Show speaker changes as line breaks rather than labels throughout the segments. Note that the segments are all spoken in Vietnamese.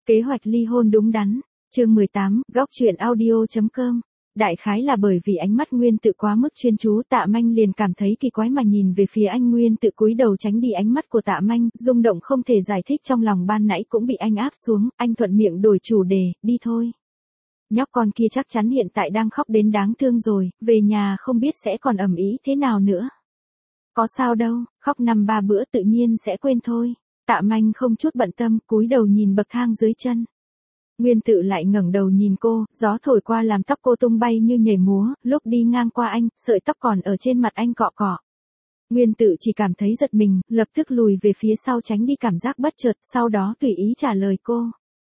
Kế hoạch ly hôn đúng đắn. Chương 18, góc truyện audio.com. Đại khái là bởi vì ánh mắt Nguyên Tự quá mức chuyên chú, Tạ Manh liền cảm thấy kỳ quái mà nhìn về phía anh. Nguyên Tự cúi đầu tránh đi ánh mắt của Tạ Manh, rung động không thể giải thích trong lòng ban nãy cũng bị anh áp xuống, anh thuận miệng đổi chủ đề, đi thôi. Nhóc con kia chắc chắn hiện tại đang khóc đến đáng thương rồi, về nhà không biết sẽ còn ầm ĩ thế nào nữa. Có sao đâu, khóc 5-3 bữa tự nhiên sẽ quên thôi. Tạ Manh không chút bận tâm, cúi đầu nhìn bậc thang dưới chân. Nguyên Tự lại ngẩng đầu nhìn cô, gió thổi qua làm tóc cô tung bay như nhảy múa, lúc đi ngang qua anh, sợi tóc còn ở trên mặt anh cọ cọ. Nguyên Tự chỉ cảm thấy giật mình, lập tức lùi về phía sau tránh đi cảm giác bất chợt, sau đó tùy ý trả lời cô.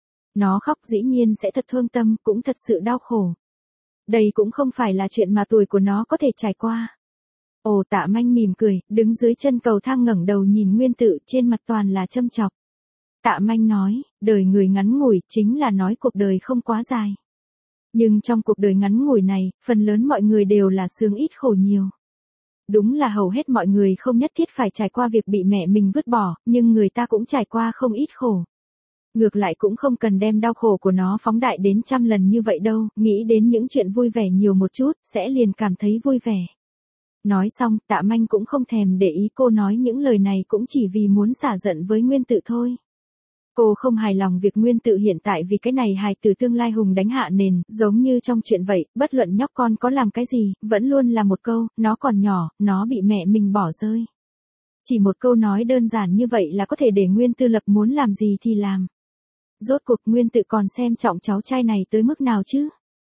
Nó khóc dĩ nhiên sẽ thật thương tâm, cũng thật sự đau khổ. Đây cũng không phải là chuyện mà tuổi của nó có thể trải qua. Ồ, Tạ Manh mỉm cười, đứng dưới chân cầu thang ngẩng đầu nhìn Nguyên Tự, trên mặt toàn là châm chọc. Tạ Manh nói, đời người ngắn ngủi chính là nói cuộc đời không quá dài. Nhưng trong cuộc đời ngắn ngủi này, phần lớn mọi người đều là sướng ít khổ nhiều. Đúng là hầu hết mọi người không nhất thiết phải trải qua việc bị mẹ mình vứt bỏ, nhưng người ta cũng trải qua không ít khổ. Ngược lại cũng không cần đem đau khổ của nó phóng đại đến 100 lần như vậy đâu, nghĩ đến những chuyện vui vẻ nhiều một chút, sẽ liền cảm thấy vui vẻ. Nói xong, Tạ Manh cũng không thèm để ý cô nói những lời này cũng chỉ vì muốn xả giận với Nguyên Tự thôi. Cô không hài lòng việc Nguyên Tự hiện tại vì cái này hài từ tương lai hùng đánh hạ nền, giống như trong chuyện vậy, bất luận nhóc con có làm cái gì, vẫn luôn là một câu, nó còn nhỏ, nó bị mẹ mình bỏ rơi. Chỉ một câu nói đơn giản như vậy là có thể để Nguyên Tự Lập muốn làm gì thì làm. Rốt cuộc Nguyên Tự còn xem trọng cháu trai này tới mức nào chứ?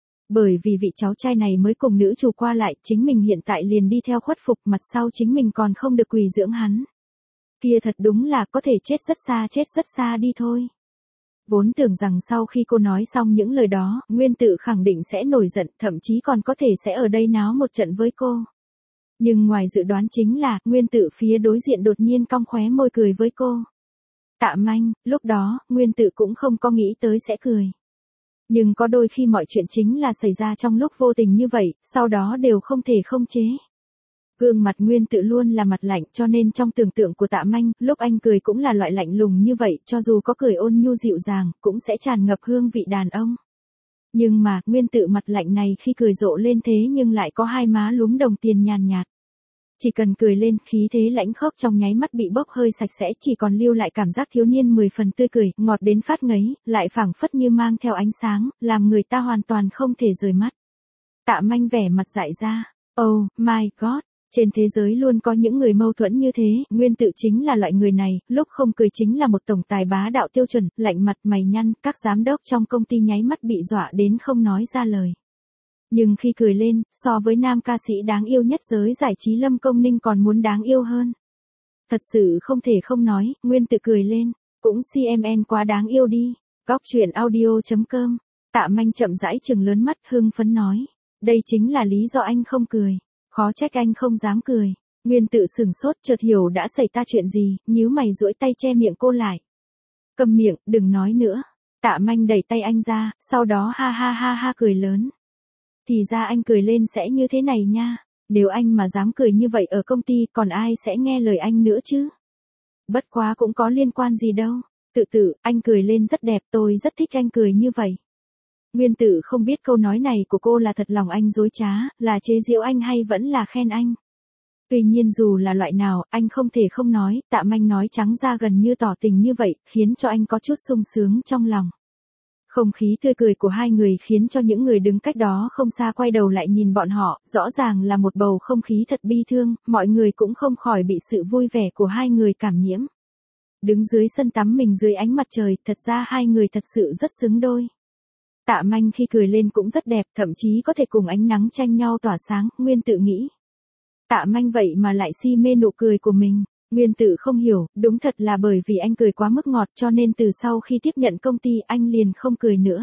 Bởi vì vị cháu trai này mới cùng nữ chủ qua lại, chính mình hiện tại liền đi theo khuất phục, mặt sau chính mình còn không được quỳ dưỡng hắn. Kia thật đúng là có thể chết rất xa đi thôi. Vốn tưởng rằng sau khi cô nói xong những lời đó, Nguyên Tự khẳng định sẽ nổi giận, thậm chí còn có thể sẽ ở đây náo một trận với cô. Nhưng ngoài dự đoán chính là, Nguyên Tự phía đối diện đột nhiên cong khóe môi cười với cô. Tạ Manh, lúc đó, Nguyên Tự cũng không có nghĩ tới sẽ cười. Nhưng có đôi khi mọi chuyện chính là xảy ra trong lúc vô tình như vậy, sau đó đều không thể không chế. Gương mặt Nguyên Tự luôn là mặt lạnh, cho nên trong tưởng tượng của Tạ Manh, lúc anh cười cũng là loại lạnh lùng như vậy, cho dù có cười ôn nhu dịu dàng, cũng sẽ tràn ngập hương vị đàn ông. Nhưng mà, Nguyên Tự mặt lạnh này khi cười rộ lên thế nhưng lại có hai má lúm đồng tiền nhàn nhạt. Chỉ cần cười lên, khí thế lãnh khốc trong nháy mắt bị bốc hơi sạch sẽ, chỉ còn lưu lại cảm giác thiếu niên 10 phần tươi cười, ngọt đến phát ngấy, lại phảng phất như mang theo ánh sáng, làm người ta hoàn toàn không thể rời mắt. Tạ Manh vẻ mặt dại ra. Oh my god, trên thế giới luôn có những người mâu thuẫn như thế, Nguyên Tự chính là loại người này, lúc không cười chính là một tổng tài bá đạo tiêu chuẩn, lạnh mặt mày nhăn, các giám đốc trong công ty nháy mắt bị dọa đến không nói ra lời. Nhưng khi cười lên, so với nam ca sĩ đáng yêu nhất giới giải trí Lâm Công Ninh còn muốn đáng yêu hơn. Thật sự không thể không nói, Nguyên Tự cười lên, cũng CMN quá đáng yêu đi. Góc truyện audio.com. Tạ Manh chậm rãi trừng lớn mắt hưng phấn nói. Đây chính là lý do anh không cười. Khó trách anh không dám cười. Nguyên Tự sửng sốt chợt hiểu đã xảy ra chuyện gì, nhíu mày duỗi tay che miệng cô lại. Câm miệng, đừng nói nữa. Tạ Manh đẩy tay anh ra, sau đó ha ha ha ha cười lớn. Thì ra anh cười lên sẽ như thế này nha. Nếu anh mà dám cười như vậy ở công ty còn ai sẽ nghe lời anh nữa chứ? Bất quá cũng có liên quan gì đâu. Tự, anh cười lên rất đẹp, tôi rất thích anh cười như vậy. Nguyên Tự không biết câu nói này của cô là thật lòng anh dối trá, là chế giễu anh hay vẫn là khen anh. Tuy nhiên dù là loại nào, anh không thể không nói, Tạ Manh nói trắng ra gần như tỏ tình như vậy, khiến cho anh có chút sung sướng trong lòng. Không khí tươi cười của hai người khiến cho những người đứng cách đó không xa quay đầu lại nhìn bọn họ, rõ ràng là một bầu không khí thật bi thương, mọi người cũng không khỏi bị sự vui vẻ của hai người cảm nhiễm. Đứng dưới sân tắm mình dưới ánh mặt trời, thật ra hai người thật sự rất xứng đôi. Tạ Manh khi cười lên cũng rất đẹp, thậm chí có thể cùng ánh nắng tranh nhau tỏa sáng, Nguyên Tự nghĩ. Tạ Manh vậy mà lại si mê nụ cười của mình. Nguyên Tự không hiểu, đúng thật là bởi vì anh cười quá mức ngọt cho nên từ sau khi tiếp nhận công ty anh liền không cười nữa.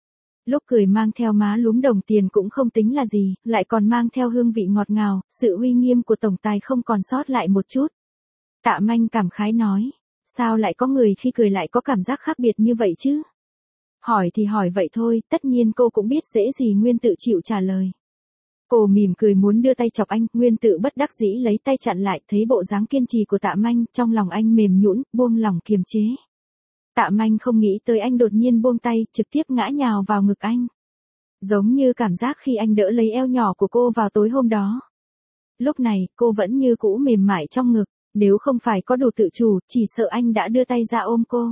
Lúc cười mang theo má lúm đồng tiền cũng không tính là gì, lại còn mang theo hương vị ngọt ngào, sự uy nghiêm của tổng tài không còn sót lại một chút. Tạ Manh cảm khái nói, sao lại có người khi cười lại có cảm giác khác biệt như vậy chứ? Hỏi thì hỏi vậy thôi, tất nhiên cô cũng biết dễ gì Nguyên Tự chịu trả lời. Cô mỉm cười muốn đưa tay chọc anh, Nguyên Tự bất đắc dĩ lấy tay chặn lại, thấy bộ dáng kiên trì của Tạ Manh, trong lòng anh mềm nhũn, buông lỏng kiềm chế. Tạ Manh không nghĩ tới anh đột nhiên buông tay, trực tiếp ngã nhào vào ngực anh. Giống như cảm giác khi anh đỡ lấy eo nhỏ của cô vào tối hôm đó. Lúc này, cô vẫn như cũ mềm mại trong ngực, nếu không phải có đủ tự chủ, chỉ sợ anh đã đưa tay ra ôm cô.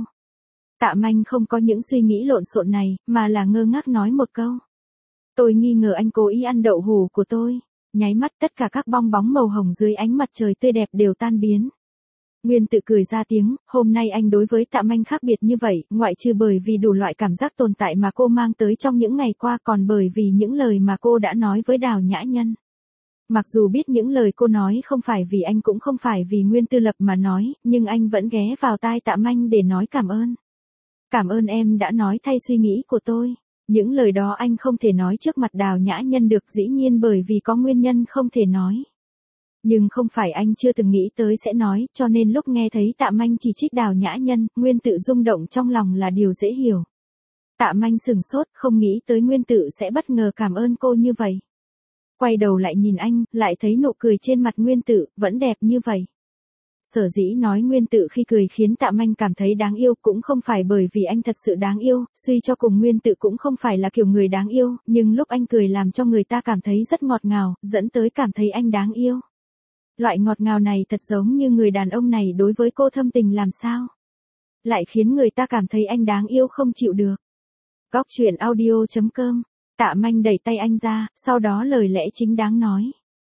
Tạ Manh không có những suy nghĩ lộn xộn này, mà là ngơ ngác nói một câu. Tôi nghi ngờ anh cố ý ăn đậu hù của tôi. Nháy mắt tất cả các bong bóng màu hồng dưới ánh mặt trời tươi đẹp đều tan biến. Nguyên tự cười ra tiếng, hôm nay anh đối với Tạ Manh khác biệt như vậy, ngoại trừ bởi vì đủ loại cảm giác tồn tại mà cô mang tới trong những ngày qua, còn bởi vì những lời mà cô đã nói với Đào Nhã Nhân. Mặc dù biết những lời cô nói không phải vì anh cũng không phải vì Nguyên Tư Lập mà nói, nhưng anh vẫn ghé vào tai Tạ Manh để nói cảm ơn. Cảm ơn em đã nói thay suy nghĩ của tôi. Những lời đó anh không thể nói trước mặt Đào Nhã Nhân được, dĩ nhiên bởi vì có nguyên nhân không thể nói. Nhưng không phải anh chưa từng nghĩ tới sẽ nói, cho nên lúc nghe thấy Tạ Manh chỉ trích Đào Nhã Nhân, Nguyên Tự rung động trong lòng là điều dễ hiểu. Tạ Manh sừng sốt, không nghĩ tới Nguyên Tự sẽ bất ngờ cảm ơn cô như vậy. Quay đầu lại nhìn anh, lại thấy nụ cười trên mặt Nguyên Tự, vẫn đẹp như vậy. Sở dĩ nói Nguyên Tự khi cười khiến Tạ Manh cảm thấy đáng yêu cũng không phải bởi vì anh thật sự đáng yêu, suy cho cùng Nguyên Tự cũng không phải là kiểu người đáng yêu, nhưng lúc anh cười làm cho người ta cảm thấy rất ngọt ngào, dẫn tới cảm thấy anh đáng yêu. Loại ngọt ngào này thật giống như người đàn ông này đối với cô thâm tình làm sao. Lại khiến người ta cảm thấy anh đáng yêu không chịu được. Góc truyện audio.com. Tạ Manh đẩy tay anh ra, sau đó lời lẽ chính đáng nói.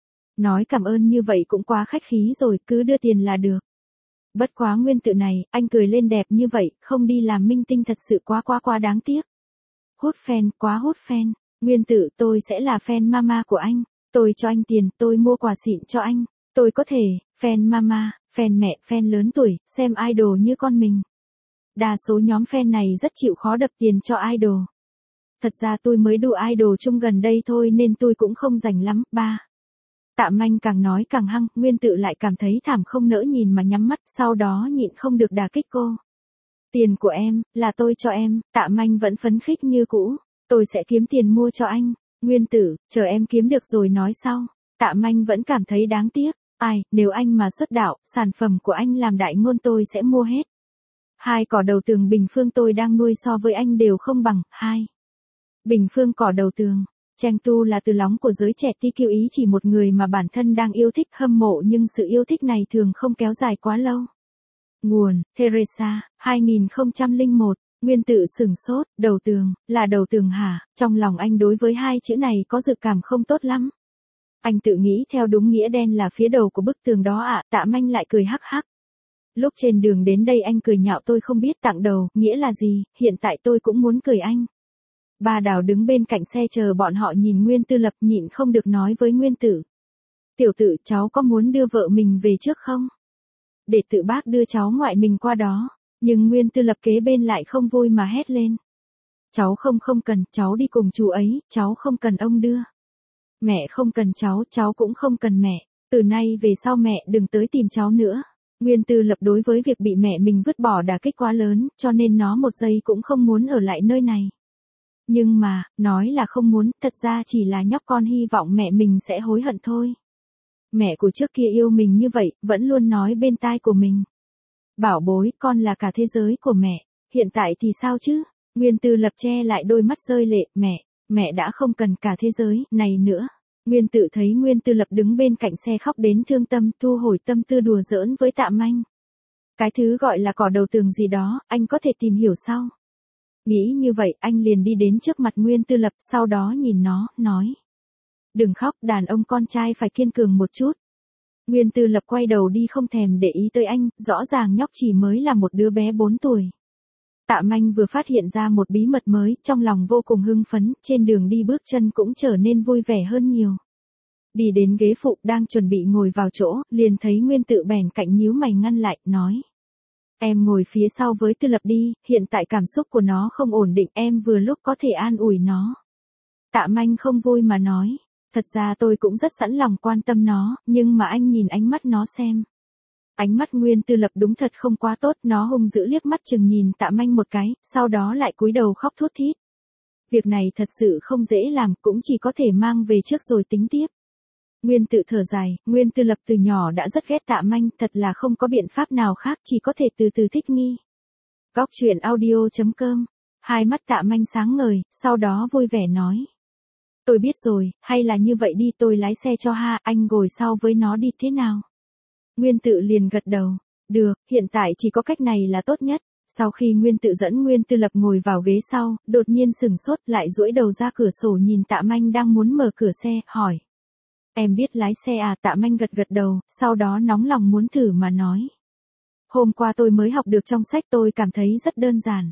Nói cảm ơn như vậy cũng quá khách khí rồi, cứ đưa tiền là được. Bất quá Nguyên Tự này, anh cười lên đẹp như vậy, không đi làm minh tinh thật sự quá đáng tiếc. Hút fan, quá hút fan. Nguyên Tự, tôi sẽ là fan mama của anh. Tôi cho anh tiền, tôi mua quà xịn cho anh. Tôi có thể, fan mama, fan mẹ, fan lớn tuổi, xem idol như con mình. Đa số nhóm fan này rất chịu khó đập tiền cho idol. Thật ra tôi mới đu idol chung gần đây thôi nên tôi cũng không rành lắm. Tạ Manh càng nói càng hăng, Nguyên Tự lại cảm thấy thảm không nỡ nhìn mà nhắm mắt, sau đó nhịn không được đả kích cô. Tiền của em, là tôi cho em. Tạ Manh vẫn phấn khích như cũ. Tôi sẽ kiếm tiền mua cho anh. Nguyên Tự, chờ em kiếm được rồi nói sau. Tạ Manh vẫn cảm thấy đáng tiếc. Nếu anh mà xuất đạo, sản phẩm của anh làm đại ngôn tôi sẽ mua hết. 2 cỏ đầu tường Bình Phương tôi đang nuôi so với anh đều không bằng. 2. Bình Phương cỏ đầu tường. Cheng Tu là từ lóng của giới trẻ TQ ý chỉ một người mà bản thân đang yêu thích hâm mộ nhưng sự yêu thích này thường không kéo dài quá lâu. Nguồn, Teresa, 2001, Nguyên Tự sửng sốt, đầu tường, là đầu tường hả? Trong lòng anh đối với 2 chữ này có dự cảm không tốt lắm. Anh tự nghĩ theo đúng nghĩa đen là phía đầu của bức tường đó ạ. Tạ Manh lại cười hắc hắc. Lúc trên đường đến đây anh cười nhạo tôi không biết tặng đầu, nghĩa là gì, hiện tại tôi cũng muốn cười anh. Ba Đào đứng bên cạnh xe chờ bọn họ nhìn Nguyên Tư Lập nhịn không được nói với Nguyên Tử. Tiểu Tự, cháu có muốn đưa vợ mình về trước không? Để tự bác đưa cháu ngoại mình qua đó. Nhưng Nguyên Tư Lập kế bên lại không vui mà hét lên. Cháu không cần, cháu đi cùng chú ấy, cháu không cần ông đưa. Mẹ không cần cháu cũng không cần mẹ. Từ nay về sau mẹ đừng tới tìm cháu nữa. Nguyên Tư Lập đối với việc bị mẹ mình vứt bỏ đả kích quá lớn, cho nên nó một giây cũng không muốn ở lại nơi này. Nhưng mà, nói là không muốn, thật ra chỉ là nhóc con hy vọng mẹ mình sẽ hối hận thôi. Mẹ của trước kia yêu mình như vậy, vẫn luôn nói bên tai của mình. Bảo bối, con là cả thế giới của mẹ. Hiện tại thì sao chứ? Nguyên Tư Lập che lại đôi mắt rơi lệ, mẹ đã không cần cả thế giới này nữa. Nguyên Tự thấy Nguyên Tư Lập đứng bên cạnh xe khóc đến thương tâm, thu hồi tâm tư đùa giỡn với Tạ Manh. Cái thứ gọi là cỏ đầu tường gì đó, anh có thể tìm hiểu sau. Nghĩ như vậy, anh liền đi đến trước mặt Nguyên Tư Lập, sau đó nhìn nó, nói. Đừng khóc, đàn ông con trai phải kiên cường một chút. Nguyên Tư Lập quay đầu đi không thèm để ý tới anh, rõ ràng nhóc chỉ mới là một đứa bé 4 tuổi. Tạ Manh vừa phát hiện ra một bí mật mới, trong lòng vô cùng hưng phấn, trên đường đi bước chân cũng trở nên vui vẻ hơn nhiều. Đi đến ghế phụ đang chuẩn bị ngồi vào chỗ, liền thấy Nguyên Tự bèn cạnh nhíu mày ngăn lại, nói. Em ngồi phía sau với Tư Lập đi, hiện tại cảm xúc của nó không ổn định, em vừa lúc có thể an ủi nó. Tạ Manh không vui mà nói. Thật ra tôi cũng rất sẵn lòng quan tâm nó, nhưng mà anh nhìn ánh mắt nó xem. Ánh mắt Nguyên Tư Lập đúng thật không quá tốt, nó hung dữ liếc mắt chừng nhìn Tạ Manh một cái, sau đó lại cúi đầu khóc thút thít. Việc này thật sự không dễ làm, cũng chỉ có thể mang về trước rồi tính tiếp. Nguyên Tự thở dài, Nguyên Tư Lập từ nhỏ đã rất ghét Tạ Manh, thật là không có biện pháp nào khác, chỉ có thể từ từ thích nghi. Góc truyện audio.com. Hai mắt Tạ Manh sáng ngời, sau đó vui vẻ nói. Tôi biết rồi, hay là như vậy đi, tôi lái xe cho ha, anh ngồi sau với nó đi thế nào? Nguyên Tự liền gật đầu. Được, hiện tại chỉ có cách này là tốt nhất. Sau khi Nguyên Tự dẫn Nguyên Tư Lập ngồi vào ghế sau, đột nhiên sửng sốt lại duỗi đầu ra cửa sổ nhìn Tạ Manh đang muốn mở cửa xe, hỏi. Em biết lái xe à? Tạ Manh gật gật đầu, sau đó nóng lòng muốn thử mà nói. Hôm qua tôi mới học được trong sách, tôi cảm thấy rất đơn giản.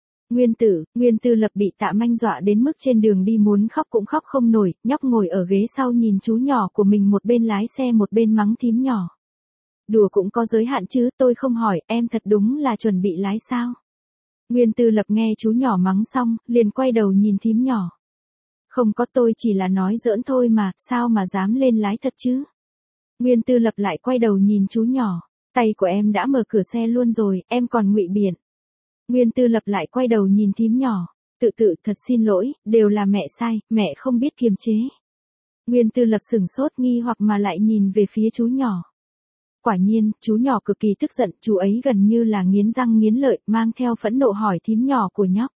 Nguyên Tư Lập bị Tạ Manh dọa đến mức trên đường đi muốn khóc cũng khóc không nổi, nhóc ngồi ở ghế sau nhìn chú nhỏ của mình một bên lái xe một bên mắng thím nhỏ. Đùa cũng có giới hạn chứ, tôi không hỏi, em thật đúng là chuẩn bị lái sao? Nguyên Tư Lập nghe chú nhỏ mắng xong, liền quay đầu nhìn thím nhỏ. Không có, tôi chỉ là nói giỡn thôi mà, sao mà dám lên lái thật chứ? Nguyên Tư Lập lại quay đầu nhìn chú nhỏ. Tay của em đã mở cửa xe luôn rồi, em còn ngụy biện. Nguyên Tư Lập lại quay đầu nhìn thím nhỏ. Thật xin lỗi, đều là mẹ sai, mẹ không biết kiềm chế. Nguyên Tư Lập sửng sốt nghi hoặc mà lại nhìn về phía chú nhỏ. Quả nhiên, chú nhỏ cực kỳ tức giận, chú ấy gần như là nghiến răng nghiến lợi, mang theo phẫn nộ hỏi thím nhỏ của nhóc.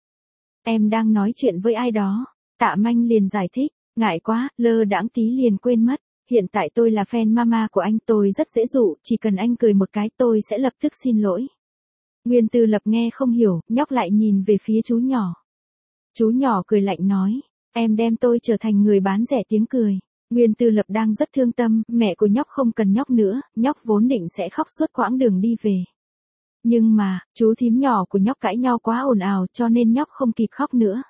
Em đang nói chuyện với ai đó? Tạ Manh liền giải thích, ngại quá, lơ đãng tí liền quên mất. Hiện tại tôi là fan mama của anh, tôi rất dễ dụ, chỉ cần anh cười một cái tôi sẽ lập tức xin lỗi. Nguyên Tư Lập nghe không hiểu, nhóc lại nhìn về phía chú nhỏ. Chú nhỏ cười lạnh nói, em đem tôi trở thành người bán rẻ tiếng cười. Nguyên Tư Lập đang rất thương tâm, mẹ của nhóc không cần nhóc nữa, nhóc vốn định sẽ khóc suốt quãng đường đi về. Nhưng mà, chú thím nhỏ của nhóc cãi nhau quá ồn ào cho nên nhóc không kịp khóc nữa.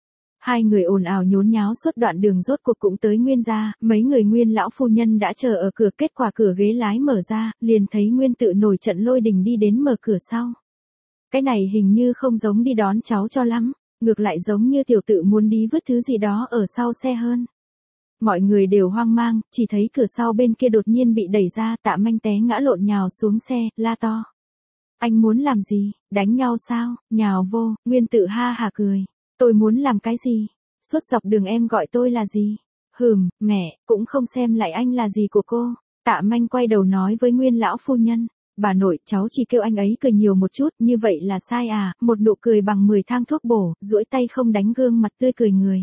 Hai người ồn ào nhốn nháo suốt đoạn đường rốt cuộc cũng tới Nguyên gia, mấy người Nguyên lão phu nhân đã chờ ở cửa, kết quả cửa ghế lái mở ra, liền thấy Nguyên Tự nổi trận lôi đình đi đến mở cửa sau. Cái này hình như không giống đi đón cháu cho lắm, ngược lại giống như tiểu tự muốn đi vứt thứ gì đó ở sau xe hơn. Mọi người đều hoang mang, chỉ thấy cửa sau bên kia đột nhiên bị đẩy ra, Tạ Manh té ngã lộn nhào xuống xe, la to. Anh muốn làm gì, đánh nhau sao, nhào vô, Nguyên Tự ha hả cười. Tôi muốn làm cái gì? Suốt dọc đường em gọi tôi là gì? Mẹ, cũng không xem lại anh là gì của cô. Tạ Manh quay đầu nói với Nguyên lão phu nhân. Bà nội, cháu chỉ kêu anh ấy cười nhiều một chút, như vậy là sai à? Một nụ cười bằng 10 thang thuốc bổ, duỗi tay không đánh gương mặt tươi cười người.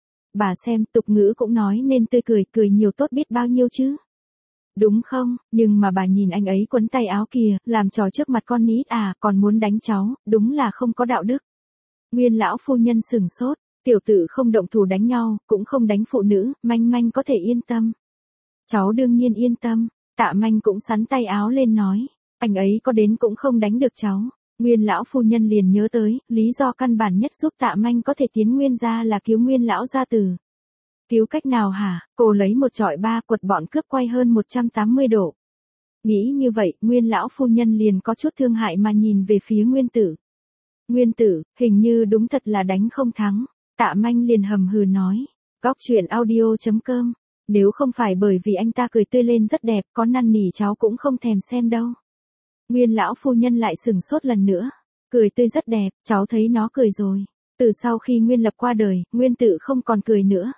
Bà xem, tục ngữ cũng nói nên tươi cười, cười nhiều tốt biết bao nhiêu chứ. Đúng không? Nhưng mà bà nhìn anh ấy quấn tay áo kìa, làm trò trước mặt con nít à, còn muốn đánh cháu, đúng là không có đạo đức. Nguyên lão phu nhân sửng sốt, tiểu tử không động thủ đánh nhau, cũng không đánh phụ nữ, Manh có thể yên tâm. Cháu đương nhiên yên tâm, Tạ Manh cũng xắn tay áo lên nói, anh ấy có đến cũng không đánh được cháu. Nguyên lão phu nhân liền nhớ tới, lý do căn bản nhất giúp Tạ Manh có thể tiến Nguyên gia là cứu Nguyên lão gia tử. Cứu cách nào hả? Cô lấy một chọi ba quật bọn cướp quay hơn 180 độ. Nghĩ như vậy, Nguyên lão phu nhân liền có chút thương hại mà nhìn về phía Nguyên Tử. Nguyên Tử, hình như đúng thật là đánh không thắng. Tạ Manh liền hầm hừ nói. Góc truyện audio.com. Nếu không phải bởi vì anh ta cười tươi lên rất đẹp, có năn nỉ cháu cũng không thèm xem đâu. Nguyên lão phu nhân lại sửng sốt lần nữa. Cười tươi rất đẹp, cháu thấy nó cười rồi. Từ sau khi Nguyên Lập qua đời, Nguyên Tự không còn cười nữa.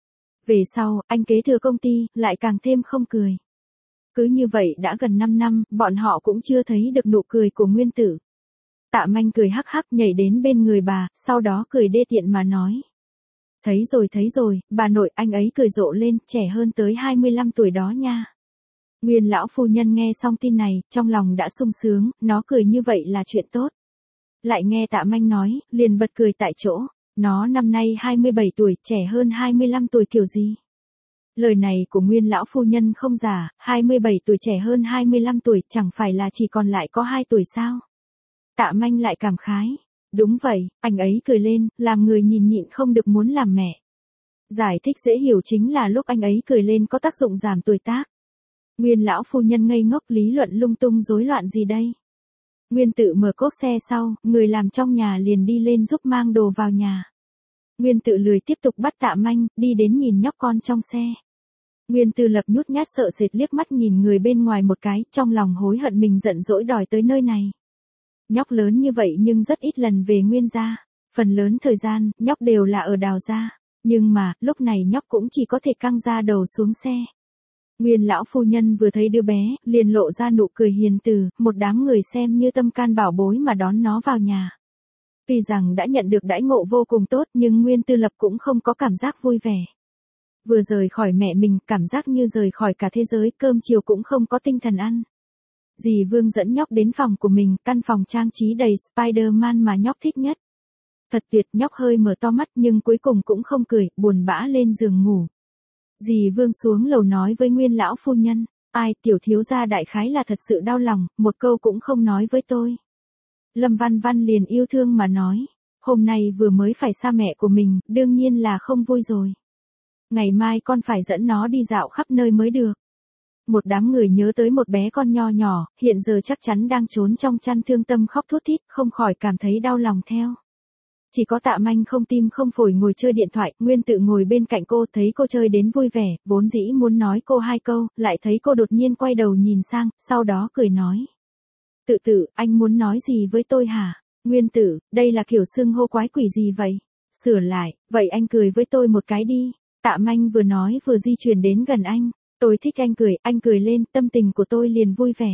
Về sau, anh kế thừa công ty, lại càng thêm không cười. Cứ như vậy đã gần 5 năm, bọn họ cũng chưa thấy được nụ cười của Nguyên Tử. Tạ Manh cười hắc hắc nhảy đến bên người bà, sau đó cười đê tiện mà nói. Thấy rồi, bà nội, anh ấy cười rộ lên, trẻ hơn tới 25 tuổi đó nha. Nguyên lão phu nhân nghe xong tin này, trong lòng đã sung sướng, nó cười như vậy là chuyện tốt. Lại nghe Tạ Manh nói, liền bật cười tại chỗ, nó năm nay 27 tuổi, trẻ hơn 25 tuổi kiểu gì? Lời này của Nguyên lão phu nhân không giả, 27 tuổi trẻ hơn 25 tuổi, chẳng phải là chỉ còn lại có 2 tuổi sao? Tạ Manh lại cảm khái. Đúng vậy, anh ấy cười lên, làm người nhìn nhịn không được muốn làm mẹ. Giải thích dễ hiểu chính là lúc anh ấy cười lên có tác dụng giảm tuổi tác. Nguyên lão phu nhân ngây ngốc lý luận lung tung rối loạn gì đây? Nguyên Tự mở cốp xe sau, người làm trong nhà liền đi lên giúp mang đồ vào nhà. Nguyên Tự lười tiếp tục bắt Tạ Manh, đi đến nhìn nhóc con trong xe. Nguyên Tư Lập nhút nhát sợ sệt liếc mắt nhìn người bên ngoài một cái, trong lòng hối hận mình giận dỗi đòi tới nơi này. Nhóc lớn như vậy nhưng rất ít lần về Nguyên gia, phần lớn thời gian, nhóc đều là ở Đào gia, nhưng mà, lúc này nhóc cũng chỉ có thể căng ra đầu xuống xe. Nguyên lão phu nhân vừa thấy đứa bé, liền lộ ra nụ cười hiền từ, một đám người xem như tâm can bảo bối mà đón nó vào nhà. Tuy rằng đã nhận được đãi ngộ vô cùng tốt nhưng Nguyên Tư Lập cũng không có cảm giác vui vẻ. Vừa rời khỏi mẹ mình, cảm giác như rời khỏi cả thế giới, cơm chiều cũng không có tinh thần ăn. Dì Vương dẫn nhóc đến phòng của mình, căn phòng trang trí đầy Spider-Man mà nhóc thích nhất. Thật tuyệt, nhóc hơi mở to mắt nhưng cuối cùng cũng không cười, buồn bã lên giường ngủ. Dì Vương xuống lầu nói với Nguyên lão phu nhân, ai, tiểu thiếu gia đại khái là thật sự đau lòng, một câu cũng không nói với tôi. Lâm Văn Văn liền yêu thương mà nói, hôm nay vừa mới phải xa mẹ của mình, đương nhiên là không vui rồi. Ngày mai con phải dẫn nó đi dạo khắp nơi mới được. Một đám người nhớ tới một bé con nho nhỏ, hiện giờ chắc chắn đang trốn trong chăn thương tâm khóc thút thít, không khỏi cảm thấy đau lòng theo. Chỉ có Tạ Manh không tim không phổi ngồi chơi điện thoại, Nguyên Tự ngồi bên cạnh cô, thấy cô chơi đến vui vẻ, vốn dĩ muốn nói cô hai câu, lại thấy cô đột nhiên quay đầu nhìn sang, sau đó cười nói. Tự, anh muốn nói gì với tôi hả? Nguyên Tử, đây là kiểu xưng hô quái quỷ gì vậy? Sửa lại, vậy anh cười với tôi một cái đi. Tạ Manh vừa nói vừa di chuyển đến gần anh. Tôi thích anh cười lên, tâm tình của tôi liền vui vẻ.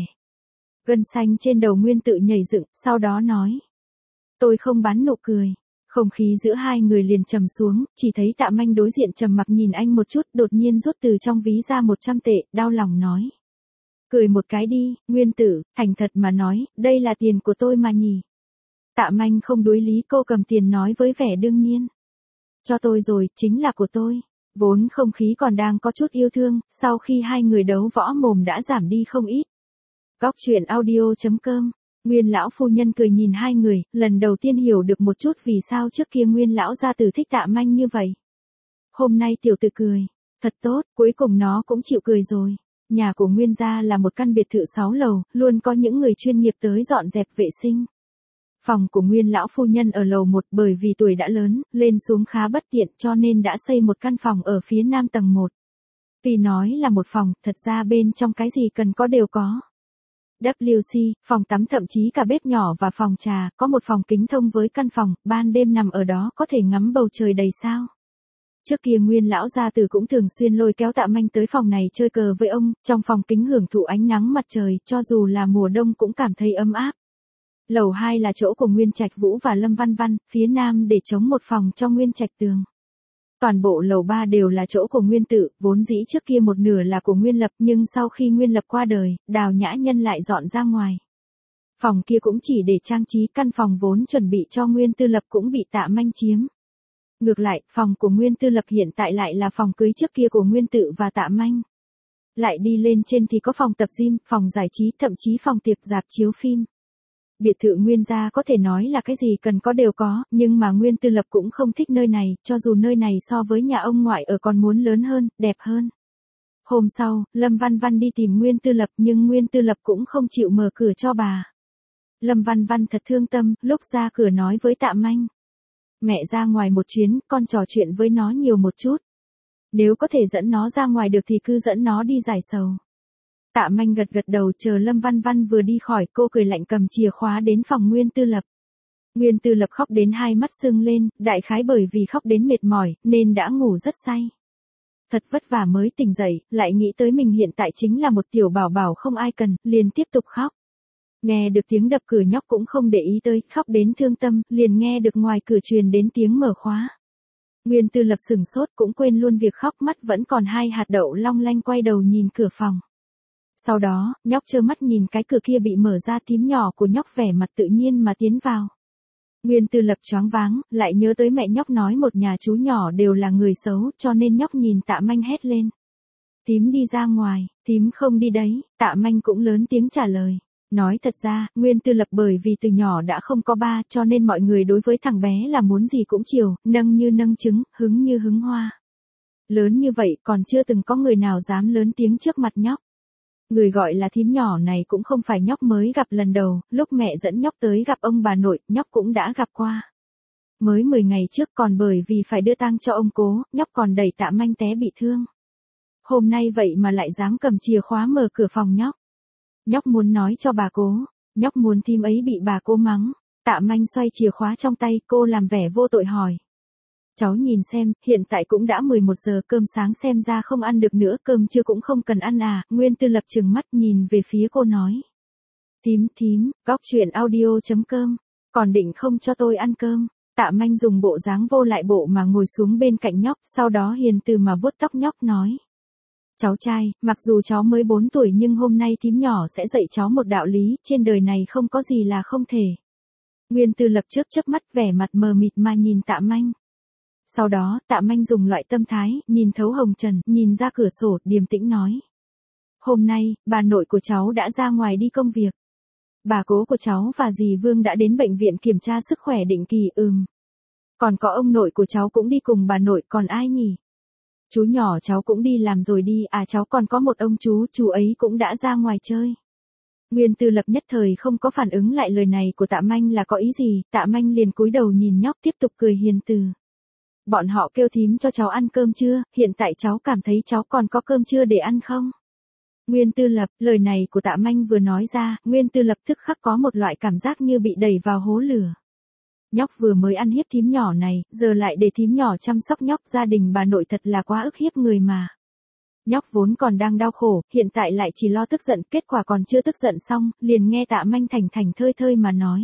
Gân xanh trên đầu Nguyên Tự nhảy dựng, sau đó nói. Tôi không bán nụ cười. Không khí giữa hai người liền trầm xuống, chỉ thấy Tạ Manh đối diện trầm mặc nhìn anh một chút, đột nhiên rút từ trong ví ra 100 tệ, đau lòng nói. Cười một cái đi, Nguyên Tử, thành thật mà nói, đây là tiền của tôi mà nhỉ. Tạ Manh không đối lý, cô cầm tiền nói với vẻ đương nhiên. Cho tôi rồi, chính là của tôi. Vốn không khí còn đang có chút yêu thương, sau khi hai người đấu võ mồm đã giảm đi không ít. Góc truyện audio.com. Nguyên lão phu nhân cười nhìn hai người, lần đầu tiên hiểu được một chút vì sao trước kia Nguyên lão gia tử thích Tạ Manh như vậy. Hôm nay tiểu tử cười, thật tốt, cuối cùng nó cũng chịu cười rồi. Nhà của Nguyên gia là một căn biệt thự 6 lầu, luôn có những người chuyên nghiệp tới dọn dẹp vệ sinh. Phòng của Nguyên lão phu nhân ở lầu 1, bởi vì tuổi đã lớn, lên xuống khá bất tiện cho nên đã xây một căn phòng ở phía nam tầng 1. Tuy nói là một phòng, thật ra bên trong cái gì cần có đều có. WC, phòng tắm thậm chí cả bếp nhỏ và phòng trà, có một phòng kính thông với căn phòng, ban đêm nằm ở đó có thể ngắm bầu trời đầy sao. Trước kia Nguyên lão gia tử cũng thường xuyên lôi kéo Tạ Manh tới phòng này chơi cờ với ông, trong phòng kính hưởng thụ ánh nắng mặt trời, cho dù là mùa đông cũng cảm thấy ấm áp. Lầu 2 là chỗ của Nguyên Trạch Vũ và Lâm Văn Văn, phía nam để trống một phòng cho Nguyên Trạch Tường. Toàn bộ lầu 3 đều là chỗ của Nguyên Tự, vốn dĩ trước kia một nửa là của Nguyên Lập nhưng sau khi Nguyên Lập qua đời, Đào Nhã Nhân lại dọn ra ngoài. Phòng kia cũng chỉ để trang trí, căn phòng vốn chuẩn bị cho Nguyên Tư Lập cũng bị Tạ Manh chiếm. Ngược lại, phòng của Nguyên Tư Lập hiện tại lại là phòng cưới trước kia của Nguyên Tự và Tạ Manh. Lại đi lên trên thì có phòng tập gym, phòng giải trí, thậm chí phòng tiệc rạp chiếu phim. Biệt thự Nguyên gia có thể nói là cái gì cần có đều có, nhưng mà Nguyên Tư Lập cũng không thích nơi này, cho dù nơi này so với nhà ông ngoại ở còn muốn lớn hơn, đẹp hơn. Hôm sau, Lâm Văn Văn đi tìm Nguyên Tư Lập nhưng Nguyên Tư Lập cũng không chịu mở cửa cho bà. Lâm Văn Văn thật thương tâm, lúc ra cửa nói với Tạ Manh. Mẹ ra ngoài một chuyến, con trò chuyện với nó nhiều một chút. Nếu có thể dẫn nó ra ngoài được thì cứ dẫn nó đi giải sầu. Tạ Manh gật gật đầu, chờ Lâm Văn Văn vừa đi khỏi, cô cười lạnh cầm chìa khóa đến phòng Nguyên Tư Lập. Nguyên Tư Lập khóc đến hai mắt sưng lên, đại khái bởi vì khóc đến mệt mỏi, nên đã ngủ rất say. Thật vất vả mới tỉnh dậy, lại nghĩ tới mình hiện tại chính là một tiểu bảo bảo không ai cần, liền tiếp tục khóc. Nghe được tiếng đập cửa nhóc cũng không để ý tới, khóc đến thương tâm, liền nghe được ngoài cửa truyền đến tiếng mở khóa. Nguyên Tư Lập sửng sốt cũng quên luôn việc khóc, mắt vẫn còn hai hạt đậu long lanh, quay đầu nhìn cửa phòng. Sau đó, nhóc trơ mắt nhìn cái cửa kia bị mở ra, tím nhỏ của nhóc vẻ mặt tự nhiên mà tiến vào. Nguyên Tư Lập choáng váng, lại nhớ tới mẹ nhóc nói một nhà chú nhỏ đều là người xấu, cho nên nhóc nhìn Tạ Manh hét lên. Tím đi ra ngoài, tím không đi đấy, Tạ Manh cũng lớn tiếng trả lời. Nói thật ra, Nguyên Tư Lập bởi vì từ nhỏ đã không có ba, cho nên mọi người đối với thằng bé là muốn gì cũng chiều, nâng như nâng trứng, hứng như hứng hoa. Lớn như vậy còn chưa từng có người nào dám lớn tiếng trước mặt nhóc. Người gọi là thím nhỏ này cũng không phải nhóc mới gặp lần đầu, lúc mẹ dẫn nhóc tới gặp ông bà nội, nhóc cũng đã gặp qua. Mới 10 ngày trước còn bởi vì phải đưa tang cho ông cố, nhóc còn đẩy Tạ Manh té bị thương. Hôm nay vậy mà lại dám cầm chìa khóa mở cửa phòng nhóc. Nhóc muốn nói cho bà cố, nhóc muốn thím ấy bị bà cố mắng. Tạ Manh xoay chìa khóa trong tay, cô làm vẻ vô tội hỏi. Cháu nhìn xem, hiện tại cũng đã 11 giờ, cơm sáng xem ra không ăn được nữa, cơm trưa cũng không cần ăn à, Nguyên Tư Lập trừng mắt nhìn về phía cô nói. Thím, góc chuyện audio.com, còn định không cho tôi ăn cơm. Tạ Manh dùng bộ dáng vô lại bộ mà ngồi xuống bên cạnh nhóc, sau đó hiền từ mà vuốt tóc nhóc nói. Cháu trai, mặc dù cháu mới 4 tuổi nhưng hôm nay thím nhỏ sẽ dạy cháu một đạo lý, trên đời này không có gì là không thể. Nguyên Tư Lập chớp mắt vẻ mặt mờ mịt mà nhìn Tạ Manh. Sau đó, Tạ Manh dùng loại tâm thái, nhìn thấu hồng trần, nhìn ra cửa sổ, điềm tĩnh nói. Hôm nay, bà nội của cháu đã ra ngoài đi công việc. Bà cố của cháu và dì Vương đã đến bệnh viện kiểm tra sức khỏe định kỳ. Còn có ông nội của cháu cũng đi cùng bà nội, còn ai nhỉ? Chú nhỏ cháu cũng đi làm rồi đi, à cháu còn có một ông chú ấy cũng đã ra ngoài chơi. Nguyên Tư Lập nhất thời không có phản ứng lại lời này của Tạ Manh là có ý gì, Tạ Manh liền cúi đầu nhìn nhóc tiếp tục cười hiền từ. Bọn họ kêu thím cho cháu ăn cơm chưa, hiện tại cháu cảm thấy cháu còn có cơm chưa để ăn không? Nguyên Tư Lập, lời này của Tạ Manh vừa nói ra, Nguyên Tư Lập tức khắc có một loại cảm giác như bị đẩy vào hố lửa. Nhóc vừa mới ăn hiếp thím nhỏ này, giờ lại để thím nhỏ chăm sóc nhóc, gia đình bà nội thật là quá ức hiếp người mà. Nhóc vốn còn đang đau khổ, hiện tại lại chỉ lo tức giận, kết quả còn chưa tức giận xong, liền nghe Tạ Manh thành thơi thơi mà nói.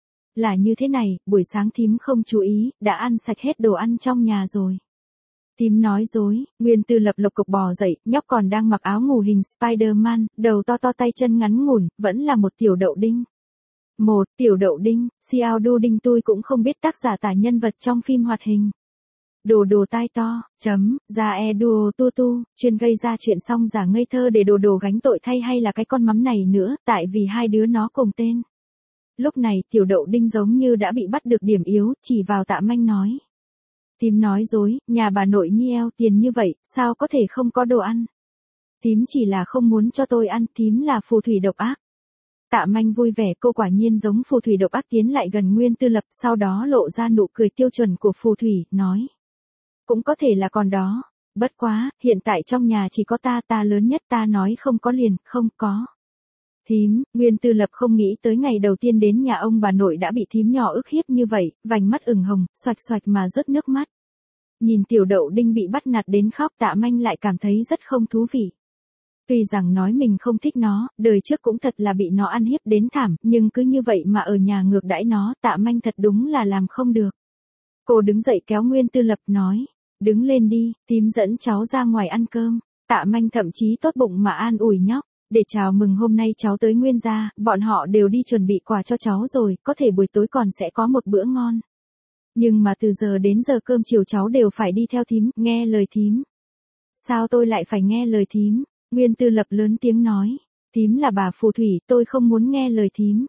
Là như thế này, buổi sáng thím không chú ý, đã ăn sạch hết đồ ăn trong nhà rồi. Thím nói dối, Nguyên Tư Lập lộc cộc bò dậy, nhóc còn đang mặc áo ngủ hình Spider-Man, đầu to tay chân ngắn ngủn, vẫn là một tiểu đậu đinh. Một tiểu đậu đinh, Xiao Du Đinh tôi cũng không biết tác giả tả nhân vật trong phim hoạt hình. Đồ tai to, ra duo tu, chuyên gây ra chuyện xong giả ngây thơ để đồ gánh tội thay hay là cái con mắm này nữa, tại vì hai đứa nó cùng tên. Lúc này tiểu đậu đinh giống như đã bị bắt được điểm yếu, chỉ vào Tạ Manh nói. Thím nói dối, nhà bà nội nhi eo tiền như vậy, sao có thể không có đồ ăn? Thím chỉ là không muốn cho tôi ăn, thím là phù thủy độc ác. Tạ Manh vui vẻ, cô quả nhiên giống phù thủy độc ác, tiến lại gần Nguyên Tư Lập, sau đó lộ ra nụ cười tiêu chuẩn của phù thủy, nói. Cũng có thể là con đó, bất quá, hiện tại trong nhà chỉ có ta lớn nhất, ta nói không có liền, không có. Thím, Nguyên Tư Lập không nghĩ tới ngày đầu tiên đến nhà ông bà nội đã bị thím nhỏ ức hiếp như vậy, vành mắt ửng hồng, xoạch mà rớt nước mắt. Nhìn tiểu đậu đinh bị bắt nạt đến khóc, Tạ Manh lại cảm thấy rất không thú vị. Tuy rằng nói mình không thích nó, đời trước cũng thật là bị nó ăn hiếp đến thảm, nhưng cứ như vậy mà ở nhà ngược đãi nó, Tạ Manh thật đúng là làm không được. Cô đứng dậy kéo Nguyên Tư Lập nói, đứng lên đi, thím dẫn cháu ra ngoài ăn cơm. Tạ Manh thậm chí tốt bụng mà an ủi nhóc, để chào mừng hôm nay cháu tới Nguyên gia, bọn họ đều đi chuẩn bị quà cho cháu rồi, có thể buổi tối còn sẽ có một bữa ngon. Nhưng mà từ giờ đến giờ cơm chiều cháu đều phải đi theo thím, nghe lời thím. Sao tôi lại phải nghe lời thím? Nguyên Tư Lập lớn tiếng nói, thím là bà phù thủy, tôi không muốn nghe lời thím.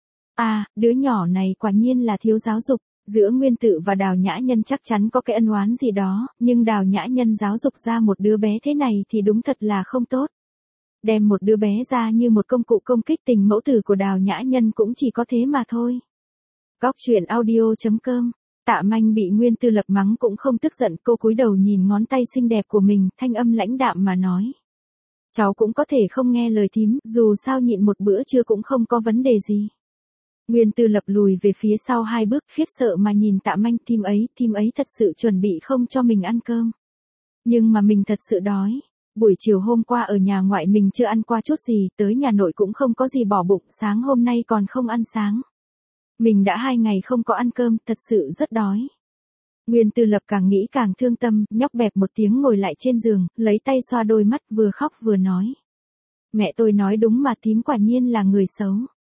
À, đứa nhỏ này quả nhiên là thiếu giáo dục, giữa Nguyên Tự và Đào Nhã Nhân chắc chắn có cái ân oán gì đó, nhưng Đào Nhã Nhân giáo dục ra một đứa bé thế này thì đúng thật là không tốt. Đem một đứa bé ra như một công cụ công kích tình mẫu tử của Đào Nhã Nhân cũng chỉ có thế mà thôi. Góc chuyện audio.com, Tạ Manh bị Nguyên Tư Lập mắng cũng không tức giận, cô cúi đầu nhìn ngón tay xinh đẹp của mình, thanh âm lãnh đạm mà nói. Cháu cũng có thể không nghe lời thím, dù sao nhịn một bữa trưa cũng không có vấn đề gì. Nguyên Tư Lập lùi về phía sau 2 bước, khiếp sợ mà nhìn Tạ Manh, thím ấy thật sự chuẩn bị không cho mình ăn cơm. Nhưng mà mình thật sự đói. Buổi chiều hôm qua ở nhà ngoại mình chưa ăn qua chút gì, tới nhà nội cũng không có gì bỏ bụng, sáng hôm nay còn không ăn sáng. Mình đã 2 ngày không có ăn cơm, thật sự rất đói. Nguyên Tư Lập càng nghĩ càng thương tâm, nhóc bẹp một tiếng ngồi lại trên giường, lấy tay xoa đôi mắt, vừa khóc vừa nói. Mẹ tôi nói đúng mà, thím quả nhiên là người xấu.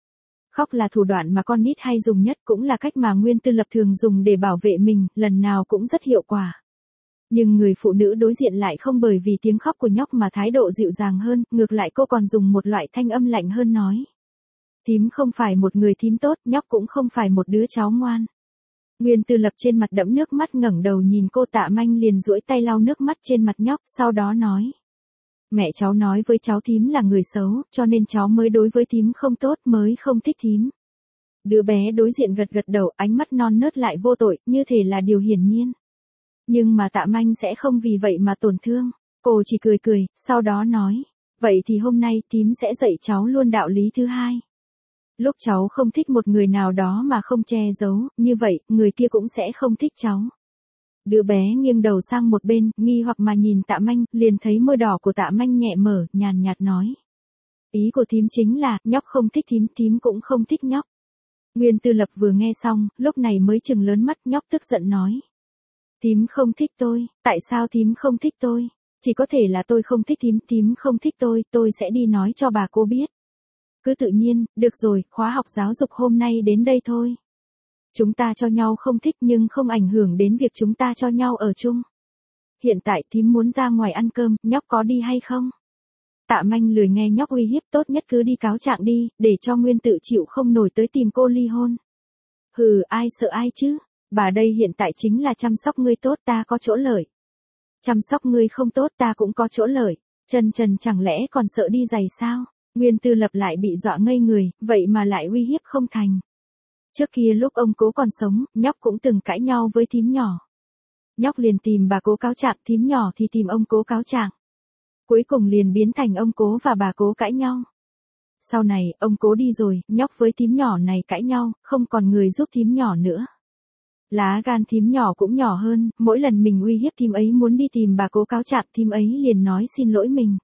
Khóc là thủ đoạn mà con nít hay dùng nhất, cũng là cách mà Nguyên Tư Lập thường dùng để bảo vệ mình, lần nào cũng rất hiệu quả. Nhưng người phụ nữ đối diện lại không bởi vì tiếng khóc của nhóc mà thái độ dịu dàng hơn, ngược lại cô còn dùng một loại thanh âm lạnh hơn nói. Thím không phải một người thím tốt, nhóc cũng không phải một đứa cháu ngoan. Nguyên Tư Lập trên mặt đẫm nước mắt ngẩng đầu nhìn cô. Tạ Manh liền duỗi tay lau nước mắt trên mặt nhóc, sau đó nói. Mẹ cháu nói với cháu thím là người xấu, cho nên cháu mới đối với thím không tốt, mới không thích thím. Đứa bé đối diện gật đầu, ánh mắt non nớt lại vô tội, như thể là điều hiển nhiên. Nhưng mà Tạ Manh sẽ không vì vậy mà tổn thương. Cô chỉ cười, sau đó nói. Vậy thì hôm nay thím sẽ dạy cháu luôn đạo lý thứ hai. Lúc cháu không thích một người nào đó mà không che giấu, như vậy, người kia cũng sẽ không thích cháu. Đứa bé nghiêng đầu sang một bên, nghi hoặc mà nhìn Tạ Manh, liền thấy môi đỏ của Tạ Manh nhẹ mở, nhàn nhạt nói. Ý của thím chính là, nhóc không thích thím, thím cũng không thích nhóc. Nguyên Tư Lập vừa nghe xong, lúc này mới chừng lớn mắt, nhóc tức giận nói. Thím không thích tôi, tại sao thím không thích tôi? Chỉ có thể là tôi không thích thím, thím không thích tôi sẽ đi nói cho bà cô biết. Cứ tự nhiên, được rồi, khóa học giáo dục hôm nay đến đây thôi. Chúng ta cho nhau không thích nhưng không ảnh hưởng đến việc chúng ta cho nhau ở chung. Hiện tại thím muốn ra ngoài ăn cơm, nhóc có đi hay không? Tạ Manh lười nghe nhóc uy hiếp, tốt nhất cứ đi cáo trạng đi, để cho Nguyên tự chịu không nổi tới tìm cô ly hôn. Hừ, ai sợ ai chứ? Bà đây hiện tại chính là chăm sóc ngươi tốt, ta có chỗ lợi. Chăm sóc ngươi không tốt, ta cũng có chỗ lợi. Trần chẳng lẽ còn sợ đi giày sao? Nguyên Tư Lập lại bị dọa ngây người, vậy mà lại uy hiếp không thành. Trước kia lúc ông cố còn sống, nhóc cũng từng cãi nhau với thím nhỏ. Nhóc liền tìm bà cố cáo trạng, thím nhỏ thì tìm ông cố cáo trạng. Cuối cùng liền biến thành ông cố và bà cố cãi nhau. Sau này, ông cố đi rồi, nhóc với thím nhỏ này cãi nhau, không còn người giúp thím nhỏ nữa. Lá gan thím nhỏ cũng nhỏ hơn, mỗi lần mình uy hiếp thím ấy muốn đi tìm bà cố cáo trạng, thím ấy liền nói xin lỗi mình.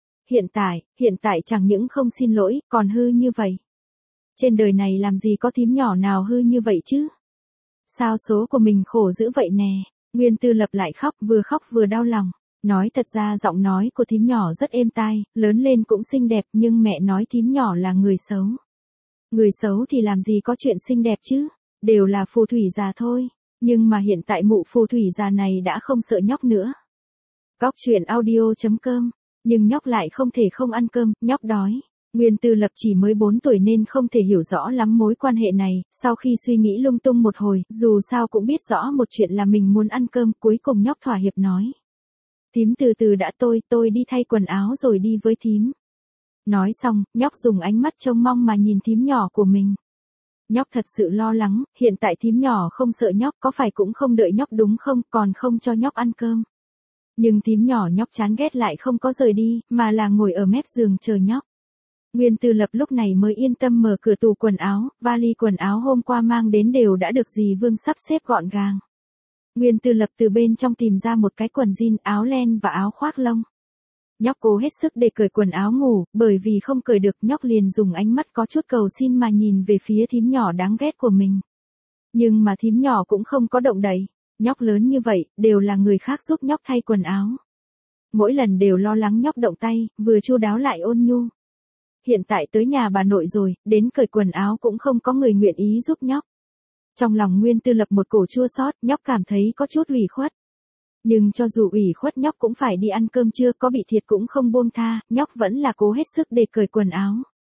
Hiện tại chẳng những không xin lỗi, còn hư như vậy. Trên đời này làm gì có thím nhỏ nào hư như vậy chứ? Sao số của mình khổ dữ vậy nè? Nguyên Tư Lập lại khóc vừa đau lòng. Nói thật ra giọng nói của thím nhỏ rất êm tai, lớn lên cũng xinh đẹp nhưng mẹ nói thím nhỏ là người xấu. Người xấu thì làm gì có chuyện xinh đẹp chứ? Đều là phù thủy già thôi. Nhưng mà hiện tại mụ phù thủy già này đã không sợ nhóc nữa. Góc truyện audio.com. Nhưng nhóc lại không thể không ăn cơm, nhóc đói. Nguyên Tư Lập chỉ mới 4 tuổi nên không thể hiểu rõ lắm mối quan hệ này, sau khi suy nghĩ lung tung một hồi, dù sao cũng biết rõ một chuyện là mình muốn ăn cơm, cuối cùng nhóc thỏa hiệp nói. Thím từ từ đã, tôi đi thay quần áo rồi đi với thím. Nói xong, nhóc dùng ánh mắt trông mong mà nhìn thím nhỏ của mình. Nhóc thật sự lo lắng, hiện tại thím nhỏ không sợ nhóc, có phải cũng không đợi nhóc đúng không, còn không cho nhóc ăn cơm. Nhưng thím nhỏ nhóc chán ghét lại không có rời đi, mà là ngồi ở mép giường chờ nhóc. Nguyên Tư Lập lúc này mới yên tâm mở cửa tủ quần áo, vali quần áo hôm qua mang đến đều đã được dì Vương sắp xếp gọn gàng. Nguyên Tư Lập từ bên trong tìm ra một cái quần jean, áo len và áo khoác lông. Nhóc cố hết sức để cởi quần áo ngủ, bởi vì không cởi được nhóc liền dùng ánh mắt có chút cầu xin mà nhìn về phía thím nhỏ đáng ghét của mình. Nhưng mà thím nhỏ cũng không có động đậy, nhóc lớn như vậy, đều là người khác giúp nhóc thay quần áo. Mỗi lần đều lo lắng nhóc động tay, vừa chu đáo lại ôn nhu. Hiện tại tới nhà bà nội rồi, đến cởi quần áo cũng không có người nguyện ý giúp nhóc. Trong lòng Nguyên Tư Lập một cổ chua xót, nhóc cảm thấy có chút ủy khuất. Nhưng cho dù ủy khuất nhóc cũng phải đi ăn cơm trưa, có bị thiệt cũng không buông tha, nhóc vẫn là cố hết sức để cởi quần áo.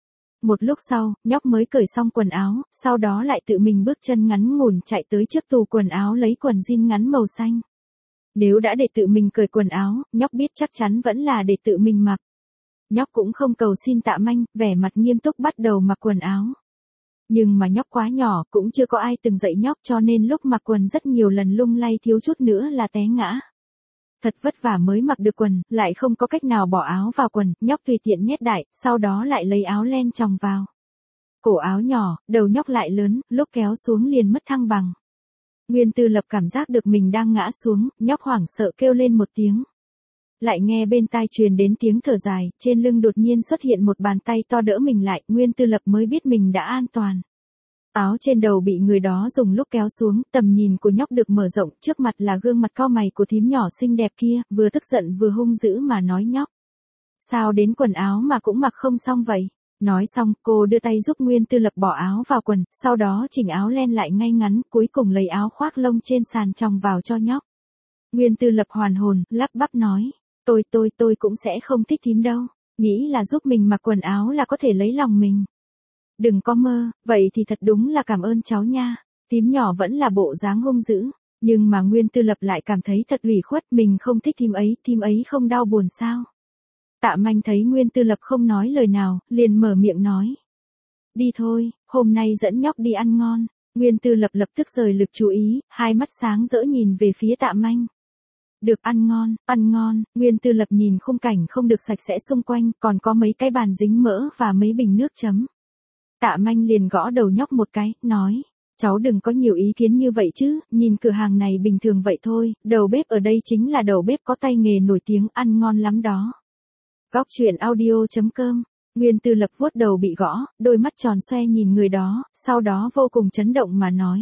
Một lúc sau, nhóc mới cởi xong quần áo, sau đó lại tự mình bước chân ngắn ngủn chạy tới trước tủ quần áo lấy quần jean ngắn màu xanh. Nếu đã để tự mình cởi quần áo, nhóc biết chắc chắn vẫn là để tự mình mặc. Nhóc cũng không cầu xin Tạ Manh, vẻ mặt nghiêm túc bắt đầu mặc quần áo. Nhưng mà nhóc quá nhỏ, cũng chưa có ai từng dạy nhóc cho nên lúc mặc quần rất nhiều lần lung lay thiếu chút nữa là té ngã. Thật vất vả mới mặc được quần, lại không có cách nào bỏ áo vào quần, nhóc tùy tiện nhét đại, sau đó lại lấy áo len chồng vào. Cổ áo nhỏ, đầu nhóc lại lớn, lúc kéo xuống liền mất thăng bằng. Nguyên Tư Lập cảm giác được mình đang ngã xuống, nhóc hoảng sợ kêu lên một tiếng. Lại nghe bên tai truyền đến tiếng thở dài, trên lưng đột nhiên xuất hiện một bàn tay to đỡ mình lại, Nguyên Tư Lập mới biết mình đã an toàn. Áo trên đầu bị người đó dùng lúc kéo xuống, tầm nhìn của nhóc được mở rộng, trước mặt là gương mặt cau mày của thím nhỏ xinh đẹp kia, vừa tức giận vừa hung dữ mà nói nhóc. Sao đến quần áo mà cũng mặc không xong vậy? Nói xong, cô đưa tay giúp Nguyên Tư Lập bỏ áo vào quần, sau đó chỉnh áo len lại ngay ngắn, cuối cùng lấy áo khoác lông trên sàn chồng vào cho nhóc. Nguyên Tư Lập hoàn hồn, lắp bắp nói. Tôi cũng sẽ không thích thím đâu, nghĩ là giúp mình mặc quần áo là có thể lấy lòng mình. Đừng có mơ, vậy thì thật đúng là cảm ơn cháu nha. Thím nhỏ vẫn là bộ dáng hung dữ, nhưng mà Nguyên Tư Lập lại cảm thấy thật ủy khuất, mình không thích thím ấy không đau buồn sao. Tạ Manh thấy Nguyên Tư Lập không nói lời nào, liền mở miệng nói. Đi thôi, hôm nay dẫn nhóc đi ăn ngon. Nguyên Tư Lập lập tức rời lực chú ý, hai mắt sáng rỡ nhìn về phía Tạ Manh. Được ăn ngon, Nguyên Tư Lập nhìn khung cảnh không được sạch sẽ xung quanh, còn có mấy cái bàn dính mỡ và mấy bình nước chấm. Tạ Manh liền gõ đầu nhóc một cái, nói, Cháu đừng có nhiều ý kiến như vậy chứ, nhìn cửa hàng này bình thường vậy thôi, đầu bếp ở đây chính là đầu bếp có tay nghề nổi tiếng, ăn ngon lắm đó. Góc chuyện audio.com. Nguyên Tư Lập vuốt đầu bị gõ, đôi mắt tròn xoe nhìn người đó, sau đó vô cùng chấn động mà nói.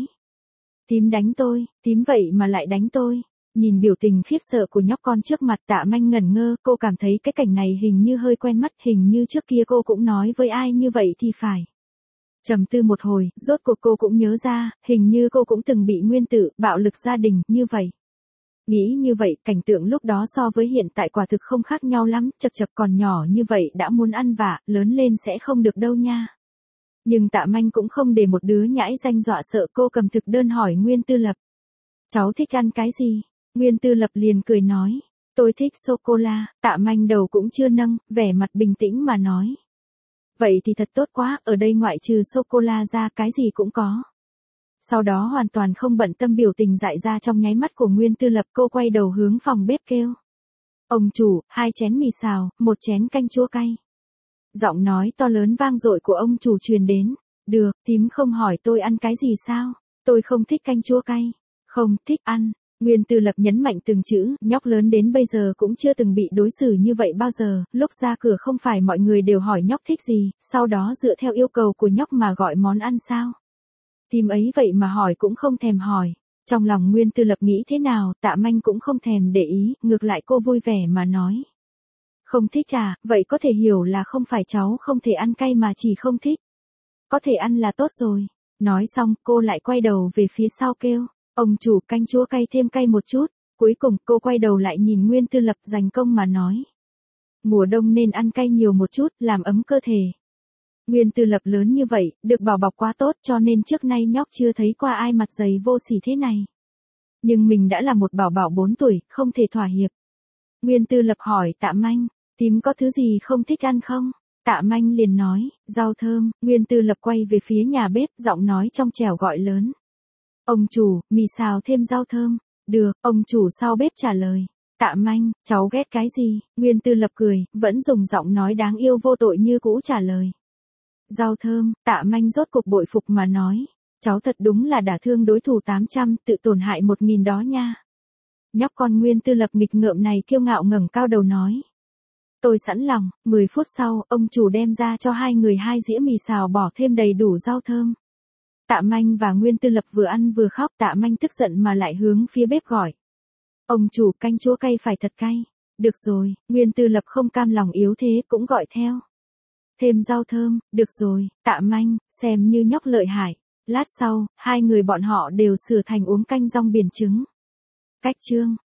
Tím đánh tôi, tím vậy mà lại đánh tôi. Nhìn biểu tình khiếp sợ của nhóc con trước mặt, Tạ Manh ngẩn ngơ, cô cảm thấy cái cảnh này hình như hơi quen mắt, hình như trước kia cô cũng nói với ai như vậy thì phải. Trầm tư một hồi, rốt cuộc cô cũng nhớ ra, hình như cô cũng từng bị Nguyên Tự, bạo lực gia đình, như vậy. Nghĩ như vậy, cảnh tượng lúc đó so với hiện tại quả thực không khác nhau lắm, chật chật còn nhỏ như vậy đã muốn ăn vạ, lớn lên sẽ không được đâu nha. Nhưng Tạ Manh cũng không để một đứa nhãi danh dọa sợ, cô cầm thực đơn hỏi Nguyên Tư Lập. Cháu thích ăn cái gì? Nguyên Tư Lập liền cười nói. Tôi thích sô-cô-la. Tạ Manh đầu cũng chưa nâng, vẻ mặt bình tĩnh mà nói. Vậy thì thật tốt quá, ở đây ngoại trừ sô-cô-la ra cái gì cũng có. Sau đó hoàn toàn không bận tâm biểu tình dại ra trong nháy mắt của Nguyên Tư Lập, cô quay đầu hướng phòng bếp kêu. Ông chủ, 2 chén mì xào, 1 chén canh chua cay. Giọng nói to lớn vang dội của ông chủ truyền đến. Được, tím không hỏi tôi ăn cái gì sao? Tôi không thích canh chua cay. Không thích ăn. Nguyên Tư Lập nhấn mạnh từng chữ, nhóc lớn đến bây giờ cũng chưa từng bị đối xử như vậy bao giờ, lúc ra cửa không phải mọi người đều hỏi nhóc thích gì, sau đó dựa theo yêu cầu của nhóc mà gọi món ăn sao? Tím ấy vậy mà hỏi cũng không thèm hỏi. Trong lòng Nguyên Tư Lập nghĩ thế nào, Tạ Manh cũng không thèm để ý, ngược lại cô vui vẻ mà nói. Không thích à, vậy có thể hiểu là không phải cháu không thể ăn cay mà chỉ không thích. Có thể ăn là tốt rồi. Nói xong, cô lại quay đầu về phía sau kêu. Ông chủ, canh chua cay thêm cay một chút. Cuối cùng, cô quay đầu lại nhìn Nguyên Tư Lập dành công mà nói. Mùa đông nên ăn cay nhiều một chút, làm ấm cơ thể. Nguyên Tư Lập lớn như vậy, được bảo bọc quá tốt cho nên trước nay nhóc chưa thấy qua ai mặt dày vô sỉ thế này. Nhưng mình đã là một bảo bảo 4 tuổi, không thể thỏa hiệp. Nguyên Tư Lập hỏi Tạ Manh, tím có thứ gì không thích ăn không? Tạ Manh liền nói, rau thơm. Nguyên Tư Lập quay về phía nhà bếp, giọng nói trong trẻo gọi lớn. Ông chủ, mì xào thêm rau thơm. Được, ông chủ sau bếp trả lời. Tạ Manh, cháu ghét cái gì? Nguyên Tư Lập cười, vẫn dùng giọng nói đáng yêu vô tội như cũ trả lời. Rau thơm. Tạ Manh rốt cục bội phục mà nói. Cháu thật đúng là đả thương đối thủ 800, tự tổn hại 1000 đó nha. Nhóc con Nguyên Tư Lập nghịch ngợm này kiêu ngạo ngẩng cao đầu nói. Tôi sẵn lòng. 10 phút sau, ông chủ đem ra cho 2 người 2 dĩa mì xào bỏ thêm đầy đủ rau thơm. Tạ Manh và Nguyên Tư Lập vừa ăn vừa khóc, Tạ Manh tức giận mà lại hướng phía bếp gọi. Ông chủ, canh chua cay phải thật cay. Được rồi, Nguyên Tư Lập không cam lòng yếu thế cũng gọi theo. Thêm rau thơm, được rồi, Tạ Manh, xem như nhóc lợi hại. Lát sau, 2 người bọn họ đều sửa thành uống canh rong biển trứng. Cách chương.